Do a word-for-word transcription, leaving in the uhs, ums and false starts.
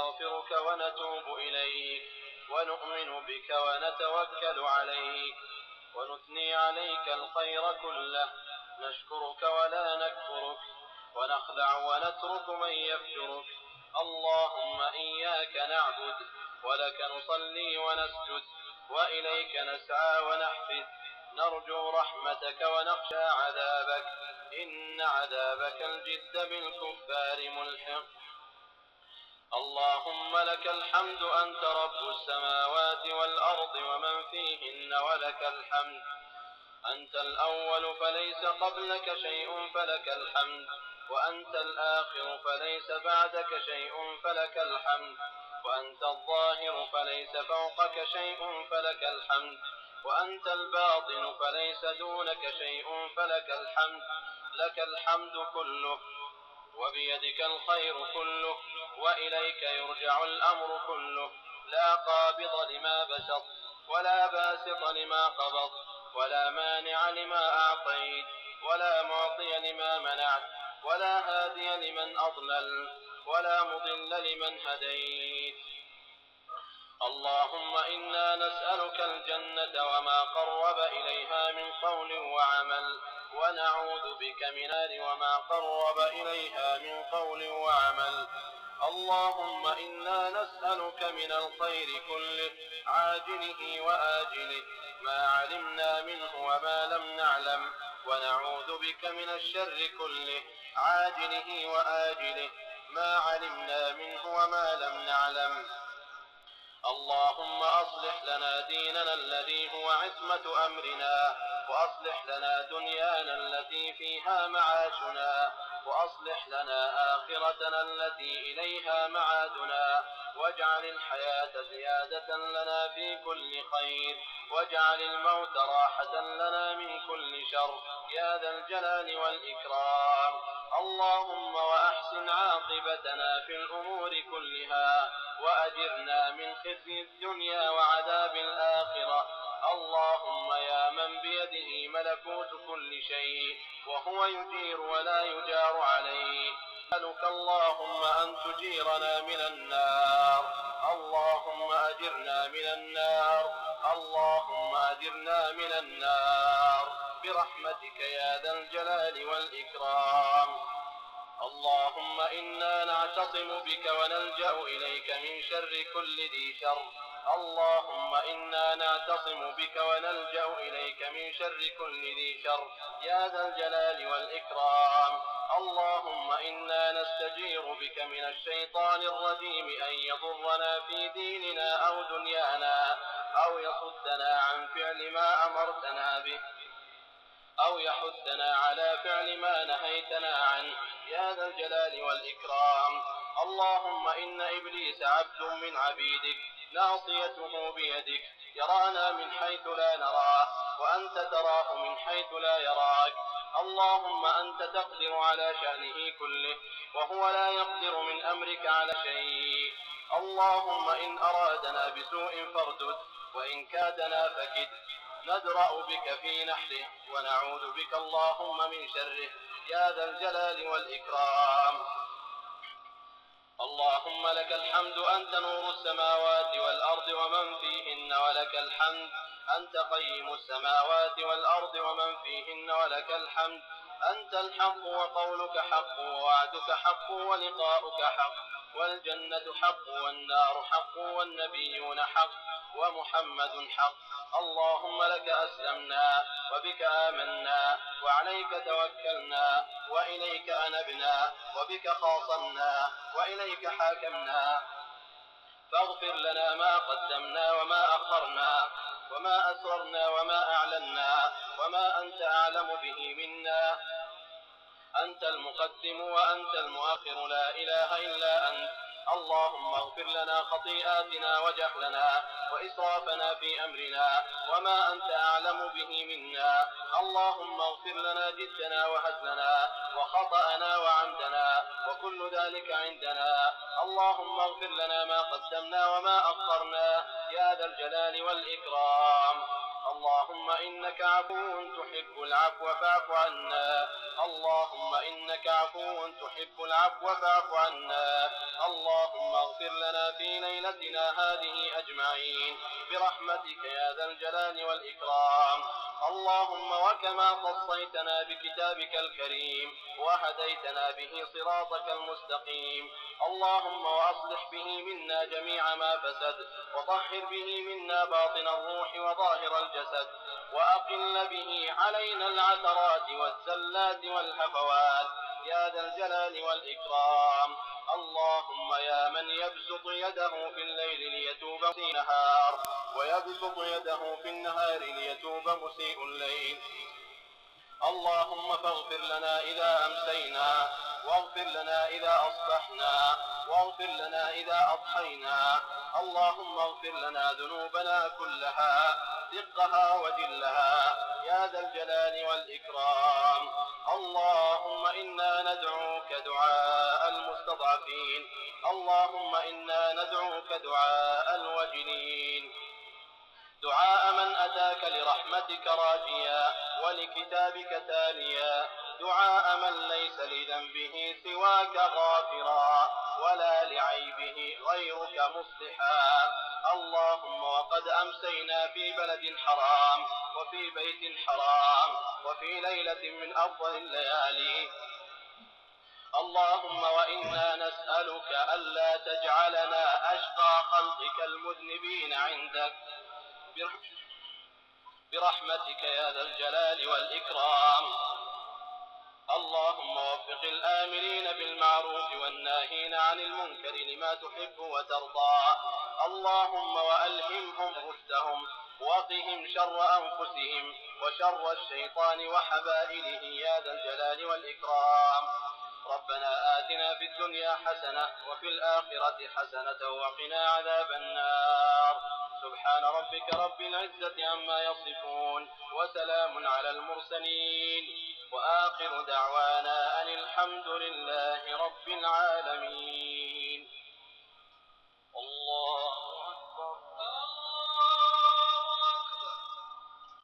نستغفرك ونتوب إليك ونؤمن بك ونتوكل عليك ونثني عليك الخير كله، نشكرك ولا نكفرك، ونخلع ونترك من يفجرك. اللهم إياك نعبد ولك نصلي ونسجد وإليك نسعى ونحفد، نرجو رحمتك ونخشى عذابك، إن عذابك الجد بالكفار ملحق. اللهم لك الحمد أنت رب السماوات والأرض ومن فيهن ولك الحمد. أنت الأول فليس قبلك شيء فلك الحمد، وأنت الآخر فليس بعدك شيء فلك الحمد، وأنت الظاهر فليس فوقك شيء فلك الحمد، وأنت الباطن فليس دونك شيء فلك الحمد. لك الحمد كله وبيدك الخير كله وإليك يرجع الأمر كله. لا قابض لما بسط ولا باسط لما قبض ولا مانع لما أعطيت ولا معطي لما منعت ولا هادي لمن أضلل ولا مضل لمن هديت. اللهم إنا نسألك الجنة وما قرب إليها من قول وعمل، ونعوذ بك من النار وما قرب إليها من قول وعمل. اللهم إنا نسألك من الخير كله عاجله وآجله ما علمنا منه وما لم نعلم، ونعوذ بك من الشر كله عاجله وآجله ما علمنا منه وما لم نعلم. اللهم أصلح لنا ديننا الذي هو عصمة أمرنا، وأصلح لنا دنيانا التي فيها معاشنا، وأصلح لنا آخرتنا التي إليها معادنا، واجعل الحياة زيادة لنا في كل خير، واجعل الموت راحة لنا من كل شر يا ذا الجلال والإكرام. اللهم وأحسن عاقبتنا في الأمور كلها، وأجرنا من خزي الدنيا وعذاب الآخرة. اللهم يا من بيده ملكوت كل شيء وهو يجير ولا يجار عليه، نسألك اللهم أن تجيرنا من النار. اللهم أجرنا من النار، اللهم أجرنا من النار برحمتك يا ذا الجلال والإكرام. اللهم إنا نعتصم بك ونلجأ إليك من شر كل ذي شر. اللهم إنا نعتصم بك ونلجأ إليك من شر كل ذي شر يا ذا الجلال والإكرام. اللهم إنا نستجير بك من الشيطان الرجيم أن يضرنا في ديننا أو دنيانا، أو يصدنا عن فعل ما أمرتنا به، أو يحثنا على فعل ما نهيتنا عنه يا ذا الجلال والإكرام. اللهم إن إبليس عبد من عبيدك ناصيته بيدك، يرانا من حيث لا نراه، وأنت تراه من حيث لا يراك. اللهم أنت تقدر على شأنه كله، وهو لا يقدر من أمرك على شيء. اللهم إن أرادنا بسوء فاردد، وإن كادنا فكد. ندرأ بك في نحره ونعوذ بك اللهم من شره يا ذا الجلال والإكرام. اللهم لك الحمد أنت نور السماوات والأرض ومن فيهن ولك الحمد. أنت قيم السماوات والأرض ومن فيهن ولك الحمد. أنت الحق وقولك حق ووعدك حق ولقاؤك حق، والجنة حق والنار حق والنبيون حق ومحمد حق. اللهم لك أسلمنا وبك آمنا وعليك توكلنا وإليك أنبنا وبك خاصمنا وإليك حاكمنا. فاغفر لنا ما قدمنا وما أخرنا وما أسررنا وما أعلنا وما أنت أعلم به منا. أنت المقدم وأنت المؤخر، لا إله إلا أنت. اللهم اغفر لنا خطيئاتنا وجهلنا وإسرافنا في أمرنا وما أنت أعلم به منا. اللهم اغفر لنا جدنا وهزلنا وخطأنا وعمدنا وكل ذلك عندنا. اللهم اغفر لنا ما قدمنا وما أخرنا يا ذا الجلال والإكرام. اللهم إنك عفو تحب العفو فاعف عنا. اللهم إنك عفو تحب العفو فاعف عنا. اللهم اغفر لنا في ليلتنا هذه أجمعين برحمتك يا ذا الجلال والإكرام. اللهم وكما خصيتنا بكتابك الكريم وهديتنا به صراطك المستقيم، اللهم وأصلح به منا جميع ما فسد، وطهر به منا باطن الروح وظاهر الجسد، وأقل به علينا العثرات والزلات والهفوات يا ذا الجلال والإكرام. اللهم يا من يبسط يده في الليل ليتوب مسيء النهار، ويبسط يده في النهار ليتوب مسيء الليل، اللهم فاغفر لنا إذا أمسينا، واغفر لنا إذا أصبحنا، واغفر لنا إذا أضحينا. اللهم اغفر لنا ذنوبنا كلها دقها وجلها يا ذا الجلال والإكرام. اللهم إنا ندعوك دعاء المستضعفين، اللهم إنا ندعوك دعاء الوجلين، دعاء من أتاك لرحمتك راجيا ولكتابك تاليا، دعاء من ليس لذنبه سواك غافرا ولا لعيبه غيرك مصلحا. اللهم وقد أمسينا في بلد حرام وفي بيت حرام وفي ليلة من أفضل الليالي، اللهم وإنا نسألك ألا تجعلنا أشقى خلقك المذنبين عندك برحمتك يا ذا الجلال والإكرام. اللهم وفق الآمرين بالمعروف والناهين عن المنكر لما تحب وترضى، اللهم وألهمهم رشدهم، وقهم شر أنفسهم وشر الشيطان وحبائله يا ذا الجلال والإكرام. ربنا آتنا في الدنيا حسنة وفي الآخرة حسنة وقنا عذاب النار. سبحان ربك رب العزة عما يصفون، وسلام على المرسلين، وآخر دعوانا أن الحمد لله رب العالمين.